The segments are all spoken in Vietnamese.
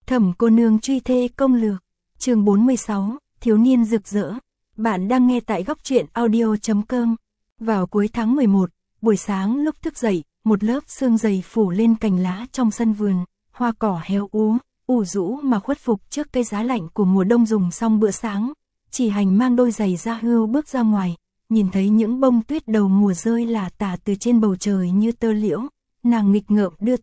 Thẩm cô nương truy thê công lược, chương 46, thiếu niên rực rỡ. Bạn đang nghe tại góc truyện audio.com. Vào cuối tháng 11, buổi sáng lúc thức dậy, một lớp sương dày phủ lên cành lá trong sân vườn, hoa cỏ héo úa, ủ rũ mà khuất phục trước cái giá lạnh của mùa đông. Dùng xong bữa sáng, Chỉ Hành mang đôi giày da hươu bước ra ngoài, nhìn thấy những bông tuyết đầu mùa rơi lả tả từ trên bầu trời như tơ liễu, nàng nghịch ngợm đưa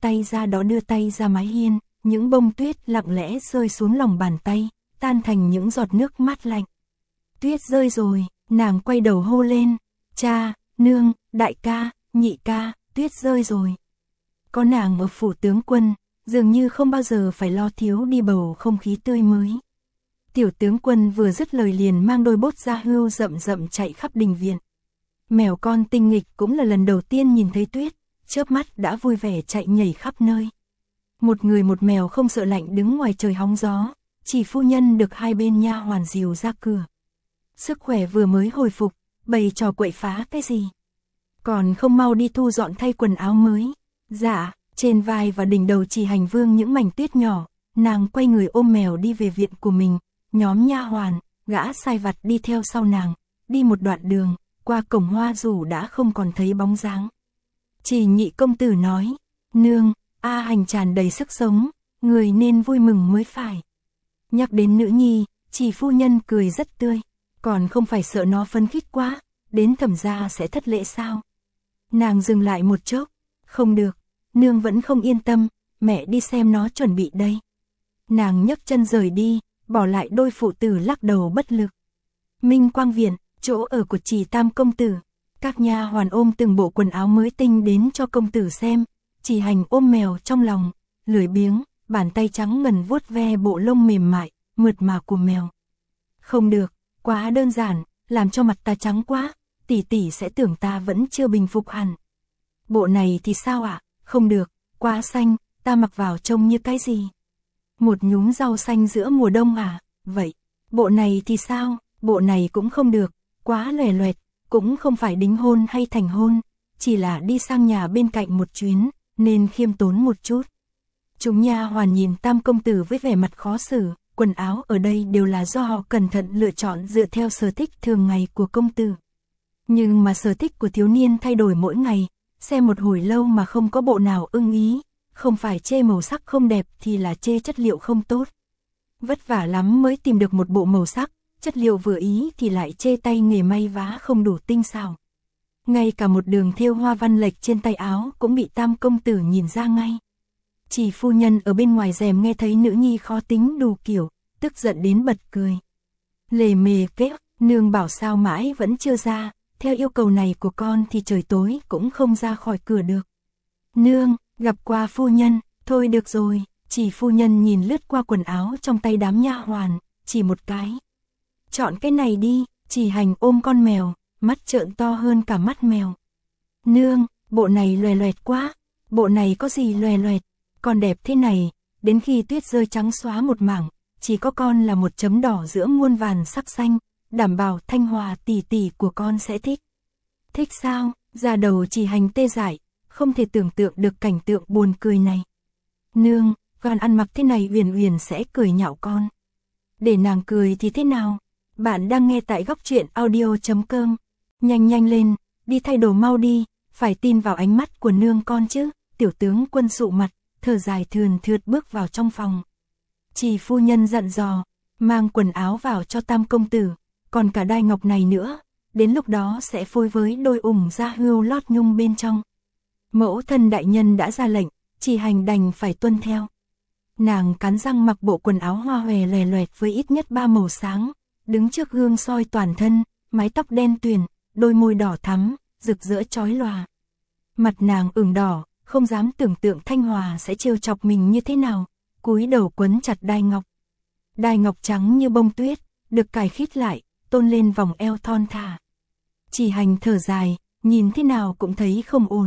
tay ra mái hiên. Những bông tuyết lặng lẽ rơi xuống lòng bàn tay, tan thành những giọt nước mát lạnh. Tuyết rơi rồi, nàng quay đầu hô lên, cha, nương, đại ca, nhị ca, tuyết rơi rồi. Có nàng ở phủ tướng quân, dường như không bao giờ phải lo thiếu đi bầu không khí tươi mới. Tiểu tướng quân vừa dứt lời liền mang đôi bốt da hươu rậm rậm chạy khắp đình viện. Mèo con tinh nghịch cũng là lần đầu tiên nhìn thấy tuyết, chớp mắt đã vui vẻ chạy nhảy khắp nơi. Một người một mèo không sợ lạnh đứng ngoài trời hóng gió, Chỉ phu nhân được hai bên nha hoàn dìu ra cửa. Sức khỏe vừa mới hồi phục, bày trò quậy phá cái gì? Còn không mau đi thu dọn thay quần áo mới. Dạ, trên vai và đỉnh đầu Chỉ Hành vương những mảnh tuyết nhỏ, nàng quay người ôm mèo đi về viện của mình, nhóm nha hoàn, gã sai vặt đi theo sau nàng, đi một đoạn đường, qua cổng hoa rủ đã không còn thấy bóng dáng. Chỉ nhị công tử nói, nương, A Hành tràn đầy sức sống, người nên vui mừng mới phải. Nhắc đến nữ nhi, Chỉ phu nhân cười rất tươi, còn không phải sợ nó phấn khích quá, đến Thẩm gia sẽ thất lễ sao? Nàng dừng lại một chốc, không được, nương vẫn không yên tâm, mẹ đi xem nó chuẩn bị đây. Nàng nhấc chân rời đi, bỏ lại đôi phụ tử lắc đầu bất lực. Minh Quang viện, chỗ ở của Chỉ tam công tử, các nha hoàn ôm từng bộ quần áo mới tinh đến cho công tử xem. Chỉ Hành ôm mèo trong lòng, lười biếng, bàn tay trắng ngần vuốt ve bộ lông mềm mại, mượt mà của mèo. Không được, quá đơn giản, làm cho mặt ta trắng quá, tỷ tỷ sẽ tưởng ta vẫn chưa bình phục hẳn. Bộ này thì sao ạ? Không được, quá xanh, ta mặc vào trông như cái gì? Một nhúm rau xanh giữa mùa đông à? Vậy, bộ này thì sao? Bộ này cũng không được, quá lòe loẹt, cũng không phải đính hôn hay thành hôn, chỉ là đi sang nhà bên cạnh một chuyến, nên khiêm tốn một chút. Chúng nha hoàn nhìn tam công tử với vẻ mặt khó xử, quần áo ở đây đều là do họ cẩn thận lựa chọn dựa theo sở thích thường ngày của công tử. Nhưng mà sở thích của thiếu niên thay đổi mỗi ngày, xem một hồi lâu mà không có bộ nào ưng ý, không phải chê màu sắc không đẹp thì là chê chất liệu không tốt. Vất vả lắm mới tìm được một bộ màu sắc, chất liệu vừa ý thì lại chê tay nghề may vá không đủ tinh xảo. Ngay cả một đường thêu hoa văn lệch trên tay áo cũng bị tam công tử nhìn ra ngay. Chỉ phu nhân ở bên ngoài rèm nghe thấy nữ nhi khó tính đủ kiểu, tức giận đến bật cười. Lề mề kép, nương bảo sao mãi vẫn chưa ra, theo yêu cầu này của con thì trời tối cũng không ra khỏi cửa được. Nương, gặp qua phu nhân, thôi được rồi, Chỉ phu nhân nhìn lướt qua quần áo trong tay đám nha hoàn, chỉ một cái. Chọn cái này đi. Chỉ Hành ôm con mèo, mắt trợn to hơn cả mắt mèo. Nương, bộ này loè loẹt quá, bộ này có gì loè loẹt, còn đẹp thế này, đến khi tuyết rơi trắng xóa một mảng, chỉ có con là một chấm đỏ giữa muôn vàn sắc xanh, đảm bảo Thanh Hòa tỷ tỷ của con sẽ thích. Thích sao? Da đầu Chỉ Hành tê dại, không thể tưởng tượng được cảnh tượng buồn cười này. Nương, con ăn mặc thế này Uyển Uyển sẽ cười nhạo con. Để nàng cười thì thế nào? Bạn đang nghe tại góc truyện audio.com. Nhanh nhanh lên, đi thay đồ mau đi, phải tin vào ánh mắt của nương con chứ. Tiểu tướng quân sụ mặt, thở dài thườn thượt bước vào trong phòng. Chỉ phu nhân dặn dò, mang quần áo vào cho tam công tử, còn cả đai ngọc này nữa, đến lúc đó sẽ phối với đôi ủng da hươu lót nhung bên trong. Mẫu thân đại nhân đã ra lệnh, Chỉ Hành đành phải tuân theo. Nàng cắn răng mặc bộ quần áo hoa hòe lòe loẹt với ít nhất 3 màu sáng, đứng trước gương soi toàn thân, mái tóc đen tuyền, đôi môi đỏ thắm, rực rỡ chói lòa. Mặt nàng ửng đỏ, không dám tưởng tượng Thanh Hòa sẽ trêu chọc mình như thế nào, cúi đầu quấn chặt đai ngọc. Đai ngọc trắng như bông tuyết, được cài khít lại, tôn lên vòng eo thon thả. Chỉ Hành thở dài, nhìn thế nào cũng thấy không ổn.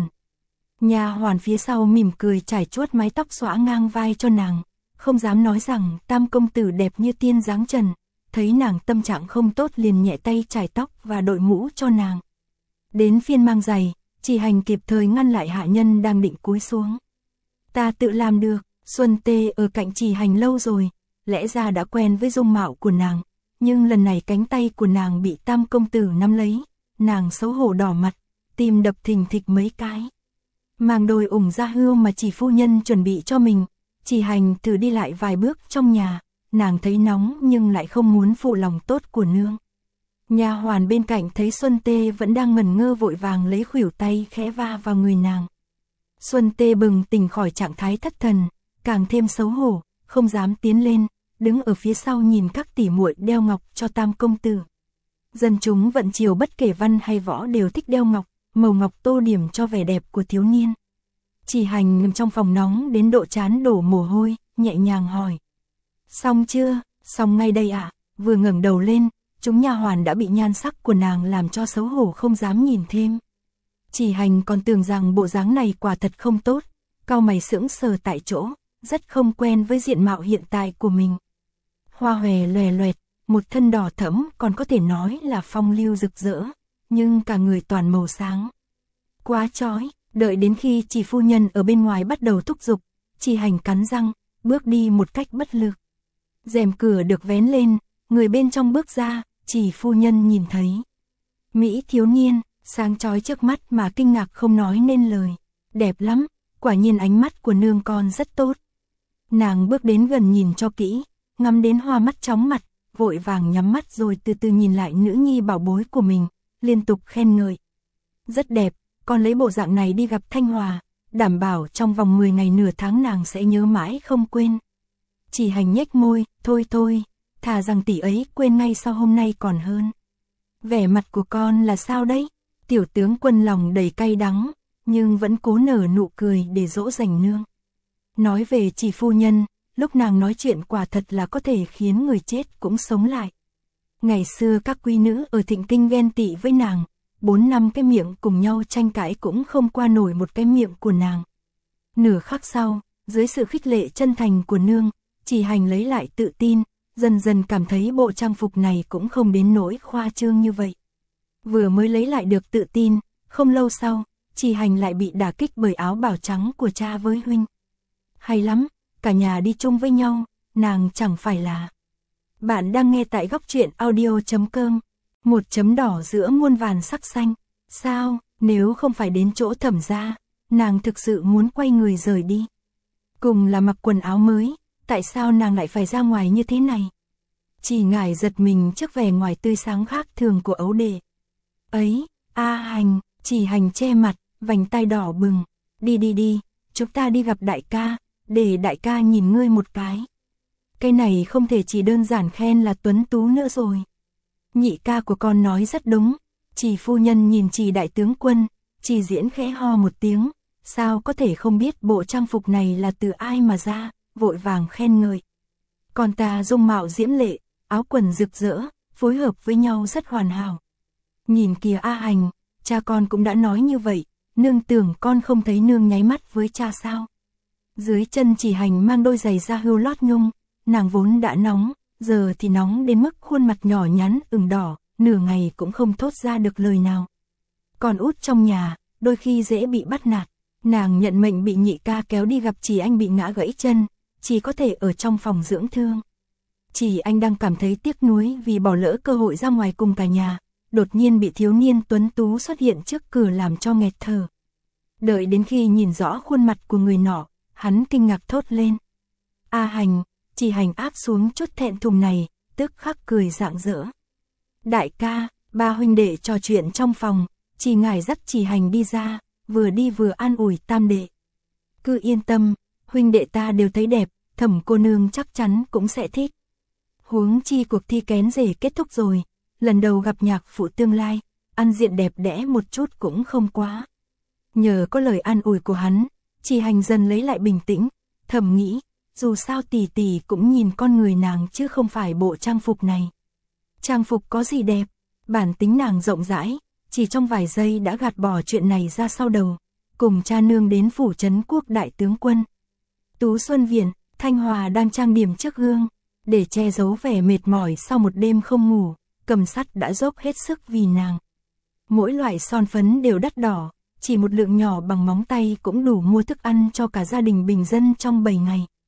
Nha hoàn phía sau mỉm cười trải chuốt mái tóc xõa ngang vai cho nàng, không dám nói rằng tam công tử đẹp như tiên dáng trần. Thấy nàng tâm trạng không tốt liền nhẹ tay chải tóc và đội mũ cho nàng. Đến phiên mang giày, Chỉ Hành kịp thời ngăn lại hạ nhân đang định cúi xuống. Ta tự làm được. Xuân Tê ở cạnh Chỉ Hành lâu rồi, lẽ ra đã quen với dung mạo của nàng, nhưng lần này cánh tay của nàng bị Tam công tử nắm lấy, nàng xấu hổ đỏ mặt, tim đập thình thịch mấy cái. Mang đôi ủng da hươu mà Chỉ phu nhân chuẩn bị cho mình, Chỉ Hành thử đi lại vài bước trong nhà, nàng thấy nóng nhưng lại không muốn phụ lòng tốt của nương. Nha hoàn bên cạnh thấy Xuân Tê vẫn đang ngẩn ngơ vội vàng lấy khuỷu tay khẽ va vào người nàng. Xuân Tê bừng tỉnh khỏi trạng thái thất thần, càng thêm xấu hổ, không dám tiến lên, đứng ở phía sau nhìn các tỷ muội đeo ngọc cho Tam công tử. Dân chúng vận triều bất kể văn hay võ đều thích đeo ngọc, màu ngọc tô điểm cho vẻ đẹp của thiếu niên. Chỉ Hành ngồi trong phòng nóng đến độ trán đổ mồ hôi, nhẹ nhàng hỏi: "Xong chưa?" "Xong ngay đây ạ." Vừa ngẩng đầu lên, chúng nha hoàn đã bị nhan sắc của nàng làm cho xấu hổ không dám nhìn thêm. Chỉ Hành còn tưởng rằng bộ dáng này quả thật không tốt, cau mày sững sờ tại chỗ, rất không quen với diện mạo hiện tại của mình. Hoa hòe loè loẹt, một thân đỏ thẫm còn có thể nói là phong lưu rực rỡ, nhưng cả người toàn màu sáng. Quá chói, đợi đến khi Chỉ phu nhân ở bên ngoài bắt đầu thúc giục, Chỉ Hành cắn răng, bước đi một cách bất lực. Rèm cửa được vén lên, người bên trong bước ra, Chỉ phu nhân nhìn thấy mỹ thiếu niên, sáng chói trước mắt mà kinh ngạc không nói nên lời. Đẹp lắm, quả nhiên ánh mắt của nương con rất tốt. Nàng bước đến gần nhìn cho kỹ, ngắm đến hoa mắt chóng mặt, vội vàng nhắm mắt rồi từ từ nhìn lại nữ nhi bảo bối của mình, liên tục khen ngợi. Rất đẹp, con lấy bộ dạng này đi gặp Thanh Hòa, đảm bảo trong vòng 10 ngày nửa tháng nàng sẽ nhớ mãi không quên. Chỉ Hành nhếch môi, thôi, thà rằng tỷ ấy quên ngay sau hôm nay còn hơn. Vẻ mặt của con là sao đấy? Tiểu tướng Quân lòng đầy cay đắng, nhưng vẫn cố nở nụ cười để dỗ dành nương. Nói về Chỉ phu nhân, lúc nàng nói chuyện quả thật là có thể khiến người chết cũng sống lại. Ngày xưa các quý nữ ở Thịnh Kinh ghen tị với nàng, 4 năm cái miệng cùng nhau tranh cãi cũng không qua nổi một cái miệng của nàng. Nửa khắc sau, dưới sự khích lệ chân thành của nương, Chỉ Hành lấy lại tự tin, dần dần cảm thấy bộ trang phục này cũng không đến nỗi khoa trương như vậy. Vừa mới lấy lại được tự tin, không lâu sau, Chỉ Hành lại bị đả kích bởi áo bào trắng của cha với huynh. Hay lắm, cả nhà đi chung với nhau, nàng chẳng phải là... Bạn đang nghe tại góc truyện audio.com, một chấm đỏ giữa muôn vàn sắc xanh. Sao, nếu không phải đến chỗ Thẩm gia, nàng thực sự muốn quay người rời đi. Cùng là mặc quần áo mới, tại sao nàng lại phải ra ngoài như thế này? Chỉ Ngải giật mình trước vẻ ngoài tươi sáng khác thường của ấu đệ. Ấy, Hành, Chỉ Hành che mặt, vành tai đỏ bừng. Đi, chúng ta đi gặp đại ca, để đại ca nhìn ngươi một cái. Cái này không thể chỉ đơn giản khen là tuấn tú nữa rồi. Nhị ca của con nói rất đúng. Chỉ phu nhân nhìn Chỉ đại tướng quân, Chỉ Diễn khẽ ho một tiếng, sao có thể không biết bộ trang phục này là từ ai mà ra, vội vàng khen ngợi. Con ta dung mạo diễm lệ, áo quần rực rỡ, phối hợp với nhau rất hoàn hảo. Nhìn kìa Hành, cha con cũng đã nói như vậy, nương tưởng con không thấy nương nháy mắt với cha sao? Dưới chân Chỉ Hành mang đôi giày da hươu lót nhung, nàng vốn đã nóng, giờ thì nóng đến mức khuôn mặt nhỏ nhắn ửng đỏ, nửa ngày cũng không thốt ra được lời nào. Còn út trong nhà, đôi khi dễ bị bắt nạt, nàng nhận mệnh bị nhị ca kéo đi gặp Chỉ Anh bị ngã gãy chân, chỉ có thể ở trong phòng dưỡng thương. Chỉ Anh đang cảm thấy tiếc nuối vì bỏ lỡ cơ hội ra ngoài cùng cả nhà, đột nhiên bị thiếu niên tuấn tú xuất hiện trước cửa làm cho nghẹt thở. Đợi đến khi nhìn rõ khuôn mặt của người nọ, hắn kinh ngạc thốt lên. Hành, Chỉ Hành áp xuống chút thẹn thùng này, tức khắc cười rạng rỡ. Đại ca, ba huynh đệ trò chuyện trong phòng, Chỉ Ngải dắt Chỉ Hành đi ra, vừa đi vừa an ủi tam đệ. Cứ yên tâm, huynh đệ ta đều thấy đẹp, Thẩm cô nương chắc chắn cũng sẽ thích. Huống chi cuộc thi kén rể kết thúc rồi, lần đầu gặp nhạc phụ tương lai, ăn diện đẹp đẽ một chút cũng không quá. Nhờ có lời an ủi của hắn, Chỉ Hành dần lấy lại bình tĩnh, thầm nghĩ, dù sao tỷ tỷ cũng nhìn con người nàng chứ không phải bộ trang phục này. Trang phục có gì đẹp, bản tính nàng rộng rãi, chỉ trong vài giây đã gạt bỏ chuyện này ra sau đầu, cùng cha nương đến phủ trấn quốc đại tướng quân. Tú Xuân Viện, Thanh Hòa đang trang điểm trước gương, để che giấu vẻ mệt mỏi sau một đêm không ngủ, Cầm Sắt đã dốc hết sức vì nàng. Mỗi loại son phấn đều đắt đỏ, chỉ một lượng nhỏ bằng móng tay cũng đủ mua thức ăn cho cả gia đình bình dân trong 7 ngày.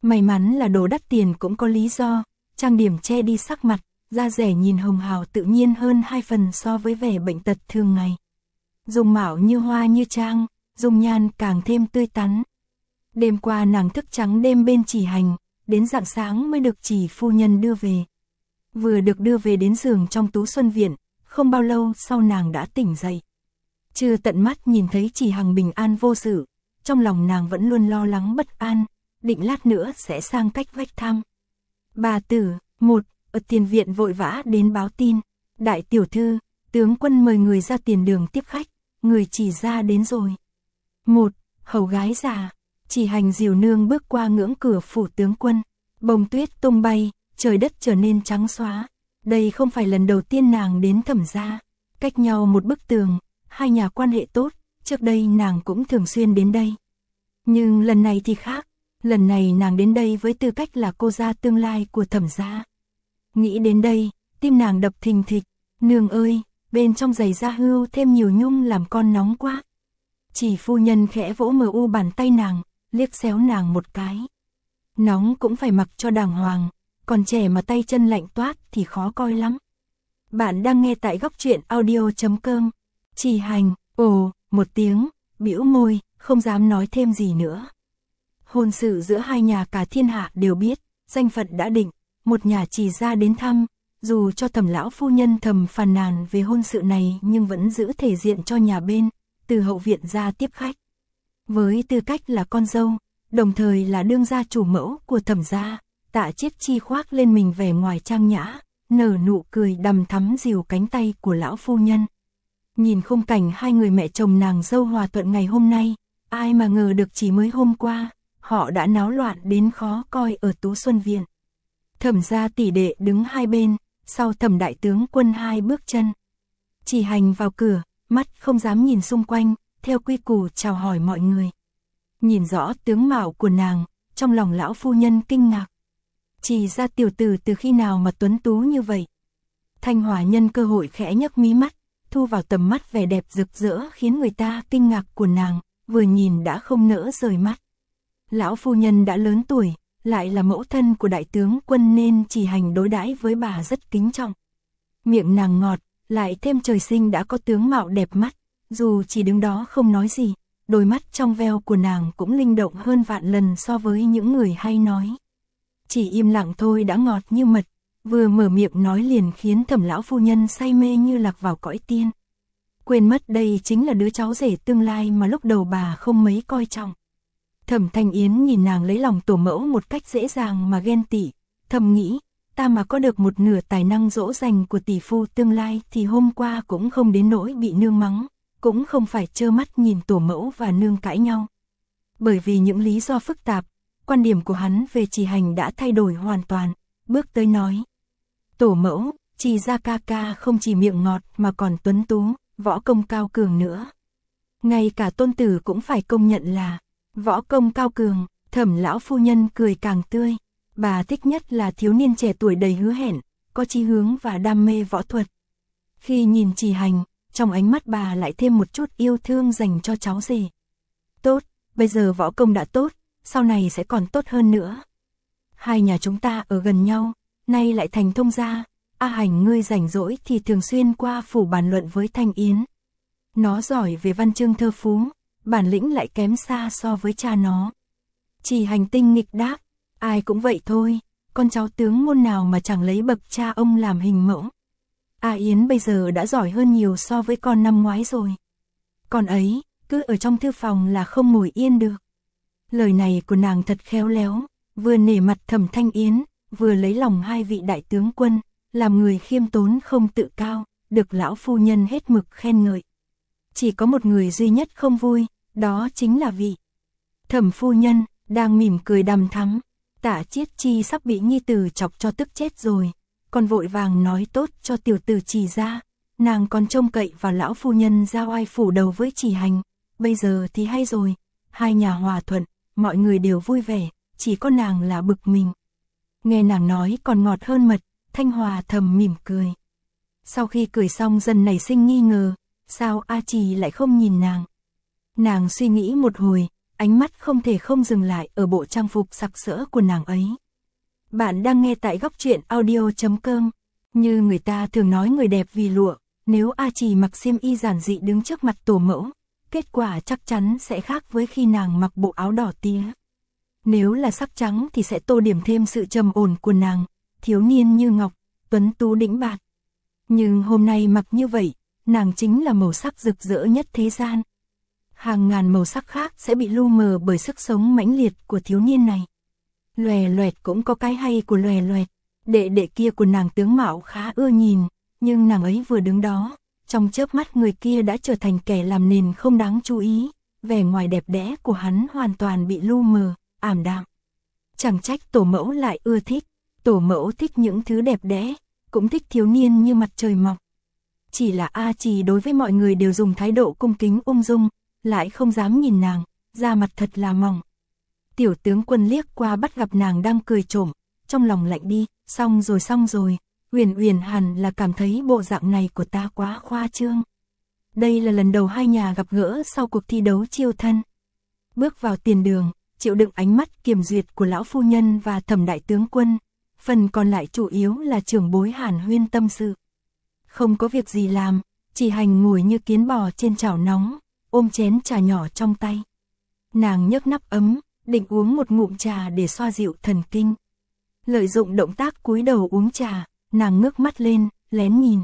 May mắn là đồ đắt tiền cũng có lý do, trang điểm che đi sắc mặt, da dẻ nhìn hồng hào tự nhiên hơn 2 phần so với vẻ bệnh tật thường ngày. Dung mạo như hoa như trang, dung nhan càng thêm tươi tắn. Đêm qua nàng thức trắng đêm bên Chỉ Hành, đến rạng sáng mới được Chỉ phu nhân đưa về. Vừa được đưa về đến giường trong Tú Xuân Viện, không bao lâu sau nàng đã tỉnh dậy. Chưa tận mắt nhìn thấy Chỉ Hằng bình an vô sự, trong lòng nàng vẫn luôn lo lắng bất an, định lát nữa sẽ sang cách vách thăm. Bà tử, một, ở tiền viện vội vã đến báo tin. Đại tiểu thư, tướng quân mời người ra tiền đường tiếp khách, người Chỉ ra đến rồi. Một, hầu gái già. Chỉ Hành dìu nương bước qua ngưỡng cửa phủ tướng quân. Bông tuyết tung bay, trời đất trở nên trắng xóa. Đây không phải lần đầu tiên nàng đến Thẩm gia. Cách nhau một bức tường, hai nhà quan hệ tốt, trước đây nàng cũng thường xuyên đến đây. Nhưng lần này thì khác, lần này nàng đến đây với tư cách là cô gia tương lai của Thẩm gia. Nghĩ đến đây, tim nàng đập thình thịch, nương ơi, bên trong giày da hưu thêm nhiều nhung làm con nóng quá. Chỉ phu nhân khẽ vỗ mờ u bàn tay nàng, liếc xéo nàng một cái. Nóng cũng phải mặc cho đàng hoàng, còn trẻ mà tay chân lạnh toát thì khó coi lắm. Bạn đang nghe tại góc truyện audio.com. Chỉ Hành, ồ, một tiếng, bĩu môi, không dám nói thêm gì nữa. Hôn sự giữa hai nhà cả thiên hạ đều biết, danh phận đã định, một nhà Chỉ ra đến thăm, dù cho Thẩm lão phu nhân thầm phàn nàn về hôn sự này nhưng vẫn giữ thể diện cho nhà bên, từ hậu viện ra tiếp khách. Với tư cách là con dâu, đồng thời là đương gia chủ mẫu của Thẩm gia, Tạ Chiết Chi khoác lên mình vẻ ngoài trang nhã, nở nụ cười đằm thắm dìu cánh tay của lão phu nhân. Nhìn khung cảnh hai người mẹ chồng nàng dâu hòa thuận ngày hôm nay, ai mà ngờ được chỉ mới hôm qua, họ đã náo loạn đến khó coi ở Tú Xuân Viện. Thẩm gia tỷ đệ đứng hai bên, sau Thẩm đại tướng quân hai bước chân. Chỉ Hành vào cửa, mắt không dám nhìn xung quanh, theo quy củ chào hỏi mọi người. Nhìn rõ tướng mạo của nàng, trong lòng lão phu nhân kinh ngạc. Chỉ ra tiểu tử từ khi nào mà tuấn tú như vậy. Thanh Hòa nhân cơ hội khẽ nhấc mí mắt, thu vào tầm mắt vẻ đẹp rực rỡ khiến người ta kinh ngạc của nàng, vừa nhìn đã không nỡ rời mắt. Lão phu nhân đã lớn tuổi, lại là mẫu thân của đại tướng quân nên Chỉ Hành đối đãi với bà rất kính trọng. Miệng nàng ngọt, lại thêm trời sinh đã có tướng mạo đẹp mắt, dù chỉ đứng đó không nói gì, đôi mắt trong veo của nàng cũng linh động hơn vạn lần so với những người hay nói. Chỉ im lặng thôi đã ngọt như mật, vừa mở miệng nói liền khiến Thẩm lão phu nhân say mê như lạc vào cõi tiên. Quên mất đây chính là đứa cháu rể tương lai mà lúc đầu bà không mấy coi trọng. Thẩm Thanh Yến nhìn nàng lấy lòng tổ mẫu một cách dễ dàng mà ghen tị, thầm nghĩ, ta mà có được một nửa tài năng dỗ dành của tỷ phu tương lai thì hôm qua cũng không đến nỗi bị nương mắng, cũng không phải trơ mắt nhìn tổ mẫu và nương cãi nhau. Bởi vì những lý do phức tạp, quan điểm của hắn về Chỉ Hành đã thay đổi hoàn toàn, bước tới nói. Tổ mẫu, Chỉ ra ca ca không chỉ miệng ngọt mà còn tuấn tú, võ công cao cường nữa. Ngay cả tôn tử cũng phải công nhận là võ công cao cường. Thẩm lão phu nhân cười càng tươi. Bà thích nhất là thiếu niên trẻ tuổi đầy hứa hẹn, có chí hướng và đam mê võ thuật. Khi nhìn Chỉ Hành, trong ánh mắt bà lại thêm một chút yêu thương dành cho cháu rể. Tốt, bây giờ võ công đã tốt, sau này sẽ còn tốt hơn nữa. Hai nhà chúng ta ở gần nhau, nay lại thành thông gia. A Hành ngươi rảnh rỗi thì thường xuyên qua phủ bàn luận với Thanh Yến. Nó giỏi về văn chương thơ phú, bản lĩnh lại kém xa so với cha nó. Chỉ Hành tinh nghịch đáp, ai cũng vậy thôi, con cháu tướng môn nào mà chẳng lấy bậc cha ông làm hình mẫu. A Yến bây giờ đã giỏi hơn nhiều so với con năm ngoái rồi. Con ấy, cứ ở trong thư phòng là không ngồi yên được. Lời này của nàng thật khéo léo, vừa nể mặt Thẩm Thanh Yến, vừa lấy lòng hai vị đại tướng quân, làm người khiêm tốn không tự cao, được lão phu nhân hết mực khen ngợi. Chỉ có một người duy nhất không vui, đó chính là vị Thẩm phu nhân, đang mỉm cười đằm thắm. Tạ Chiết Chi sắp bị nhi tử chọc cho tức chết rồi, còn vội vàng nói tốt cho tiểu tử Chỉ ra, nàng còn trông cậy vào lão phu nhân giao ai phủ đầu với Chỉ Hành, bây giờ thì hay rồi, hai nhà hòa thuận, mọi người đều vui vẻ, chỉ có nàng là bực mình. Nghe nàng nói còn ngọt hơn mật, Thanh Hòa thầm mỉm cười. Sau khi cười xong dần nảy sinh nghi ngờ, sao A Trì lại không nhìn nàng. Nàng suy nghĩ một hồi, ánh mắt không thể không dừng lại ở bộ trang phục sặc sỡ của nàng ấy. Bạn đang nghe tại góc truyện audio.com. Như người ta thường nói người đẹp vì lụa, nếu A Trì mặc xiêm y giản dị đứng trước mặt tổ mẫu, kết quả chắc chắn sẽ khác với khi nàng mặc bộ áo đỏ tía. Nếu là sắc trắng thì sẽ tô điểm thêm sự trầm ổn của nàng, thiếu niên như ngọc, tuấn tú đĩnh bạt. Nhưng hôm nay mặc như vậy, nàng chính là màu sắc rực rỡ nhất thế gian. Hàng ngàn màu sắc khác sẽ bị lu mờ bởi sức sống mãnh liệt của thiếu niên này. Lòe loẹt cũng có cái hay của lòe loẹt, đệ đệ kia của nàng tướng mạo khá ưa nhìn, nhưng nàng ấy vừa đứng đó, trong chớp mắt người kia đã trở thành kẻ làm nền không đáng chú ý, vẻ ngoài đẹp đẽ của hắn hoàn toàn bị lu mờ, ảm đạm. Chẳng trách tổ mẫu lại ưa thích, tổ mẫu thích những thứ đẹp đẽ, cũng thích thiếu niên như mặt trời mọc. Chỉ là A Trì đối với mọi người đều dùng thái độ cung kính ung dung, lại không dám nhìn nàng, da mặt thật là mỏng. Tiểu tướng quân liếc qua bắt gặp nàng đang cười trộm, trong lòng lạnh đi, xong rồi, Uyển Uyển hẳn là cảm thấy bộ dạng này của ta quá khoa trương. Đây là lần đầu hai nhà gặp gỡ sau cuộc thi đấu chiêu thân. Bước vào tiền đường, chịu đựng ánh mắt kiềm duyệt của lão phu nhân và Thẩm đại tướng quân, phần còn lại chủ yếu là trưởng bối hàn huyên tâm sự. Không có việc gì làm, Chỉ Hành ngồi như kiến bò trên chảo nóng, ôm chén trà nhỏ trong tay. Nàng nhấc nắp ấm, định uống một ngụm trà để xoa dịu thần kinh. Lợi dụng động tác cúi đầu uống trà, nàng ngước mắt lên, lén nhìn.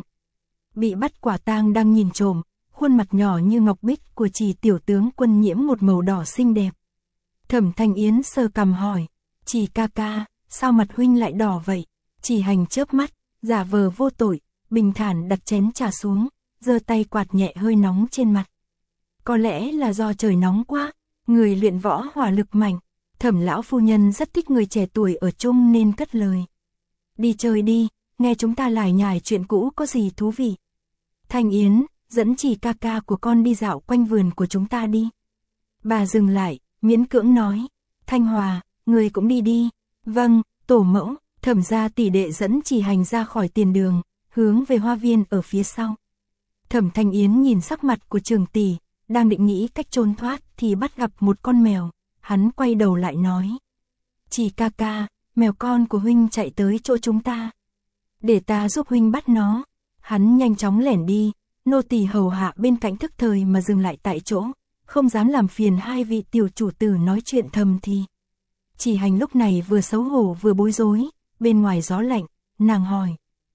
Bị bắt quả tang đang nhìn trộm, khuôn mặt nhỏ như ngọc bích của Chỉ tiểu tướng quân nhiễm một màu đỏ xinh đẹp. Thẩm Thanh Yến sờ cằm hỏi, Chỉ ca ca, sao mặt huynh lại đỏ vậy? Chỉ Hành chớp mắt, giả vờ vô tội, bình thản đặt chén trà xuống, giơ tay quạt nhẹ hơi nóng trên mặt. Có lẽ là do trời nóng quá, người luyện võ hỏa lực mạnh, Thẩm lão phu nhân rất thích người trẻ tuổi ở chung nên cất lời. Đi chơi đi, nghe chúng ta lải nhải chuyện cũ có gì thú vị. Thanh Yến, dẫn Chỉ ca ca của con đi dạo quanh vườn của chúng ta đi. Bà dừng lại, miễn cưỡng nói, Thanh Hòa, người cũng đi đi. Vâng, tổ mẫu. Thẩm gia tỷ đệ dẫn Chỉ Hành ra khỏi tiền đường, hướng về hoa viên ở phía sau. Thẩm Thanh Yến nhìn sắc mặt của Trường tỷ, đang định nghĩ cách trốn thoát thì bắt gặp một con mèo, hắn quay đầu lại nói. Chỉ ca ca, mèo con của huynh chạy tới chỗ chúng ta. Để ta giúp huynh bắt nó. Hắn nhanh chóng lẻn đi, nô tỳ hầu hạ bên cạnh thức thời mà dừng lại tại chỗ, không dám làm phiền hai vị tiểu chủ tử nói chuyện thầm thì. Chỉ Hành lúc này vừa xấu hổ vừa bối rối, bên ngoài gió lạnh, nàng hỏi.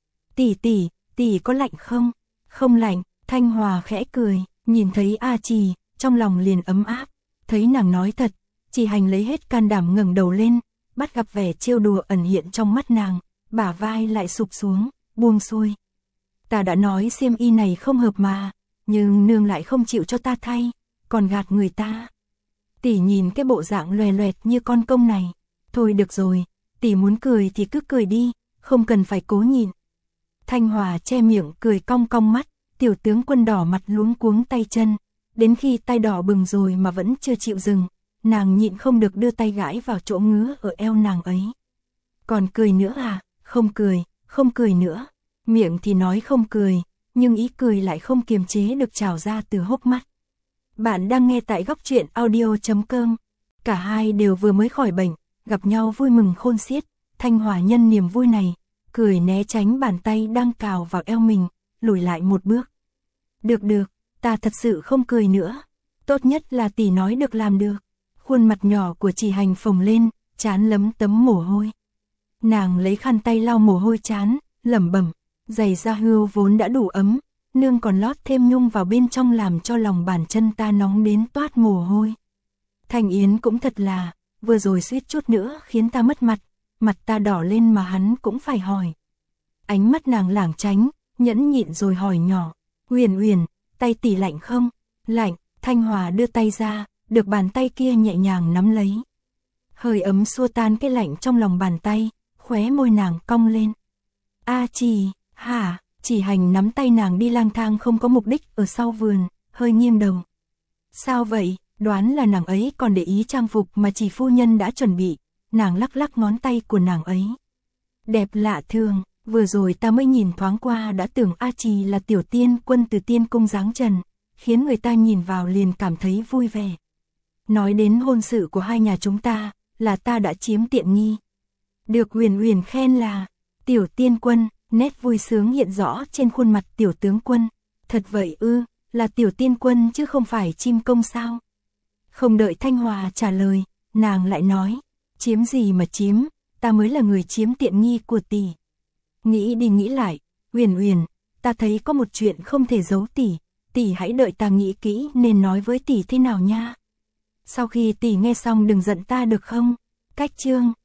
Tỷ có lạnh không? Không lạnh, Thanh Hòa khẽ cười, nhìn thấy A Trì, trong lòng liền ấm áp, thấy nàng nói thật, Chỉ Hành lấy hết can đảm ngẩng đầu lên, bắt gặp vẻ trêu đùa ẩn hiện trong mắt nàng, bả vai lại sụp xuống, buông xuôi. Ta đã nói xiêm y này không hợp mà, nhưng nương lại không chịu cho ta thay, còn gạt người ta. Tỷ nhìn cái bộ dạng loè loẹt như con công này, thôi được rồi, tỷ muốn cười thì cứ cười đi, không cần phải cố nhịn. Thanh Hòa che miệng cười cong cong mắt, tiểu tướng quân đỏ mặt luống cuống tay chân, đến khi tay đỏ bừng rồi mà vẫn chưa chịu dừng, nàng nhịn không được đưa tay gãi vào chỗ ngứa ở eo nàng ấy. Còn cười nữa à? Không cười nữa. Miệng thì nói không cười, nhưng ý cười lại không kiềm chế được trào ra từ hốc mắt. Bạn đang nghe tại góc truyện audio.com. Cả hai đều vừa mới khỏi bệnh, gặp nhau vui mừng khôn xiết. Thanh Hòa nhân niềm vui này, cười né tránh bàn tay đang cào vào eo mình, lùi lại một bước. Được, ta thật sự không cười nữa. Tốt nhất là tỷ nói được làm được. Khuôn mặt nhỏ của Chỉ Hành phồng lên, trán lấm tấm mồ hôi. Nàng lấy khăn tay lau mồ hôi trán, lẩm bẩm, giày da hươu vốn đã đủ ấm, nương còn lót thêm nhung vào bên trong làm cho lòng bàn chân ta nóng đến toát mồ hôi. Thanh Yến cũng thật là, vừa rồi suýt chút nữa khiến ta mất mặt, mặt ta đỏ lên mà hắn cũng phải hỏi. Ánh mắt nàng lảng tránh, nhẫn nhịn rồi hỏi nhỏ, Uyển, tay tỷ lạnh không? Lạnh. Thanh Hòa đưa tay ra, được bàn tay kia nhẹ nhàng nắm lấy. Hơi ấm xua tan cái lạnh trong lòng bàn tay, khóe môi nàng cong lên. A Trì, hả? Chỉ Hành nắm tay nàng đi lang thang không có mục đích ở sau vườn, hơi nghiêng đầu. Sao vậy? Đoán là nàng ấy còn để ý trang phục mà Chỉ phu nhân đã chuẩn bị, nàng lắc lắc ngón tay của nàng ấy. Đẹp lạ thường, vừa rồi ta mới nhìn thoáng qua đã tưởng A Trì là tiểu tiên quân từ tiên cung giáng trần, khiến người ta nhìn vào liền cảm thấy vui vẻ. Nói đến hôn sự của hai nhà chúng ta, là ta đã chiếm tiện nghi. Được Huyền Huyền khen là tiểu tiên quân, nét vui sướng hiện rõ trên khuôn mặt tiểu tướng quân. Thật vậy ư, là tiểu tiên quân chứ không phải chim công sao? Không đợi Thanh Hòa trả lời, nàng lại nói, chiếm gì mà chiếm, ta mới là người chiếm tiện nghi của tỷ. Nghĩ đi nghĩ lại, Huyền Huyền, ta thấy có một chuyện không thể giấu tỷ hãy đợi ta nghĩ kỹ nên nói với tỷ thế nào nha. Sau khi tỷ nghe xong đừng giận ta được không? Cách chương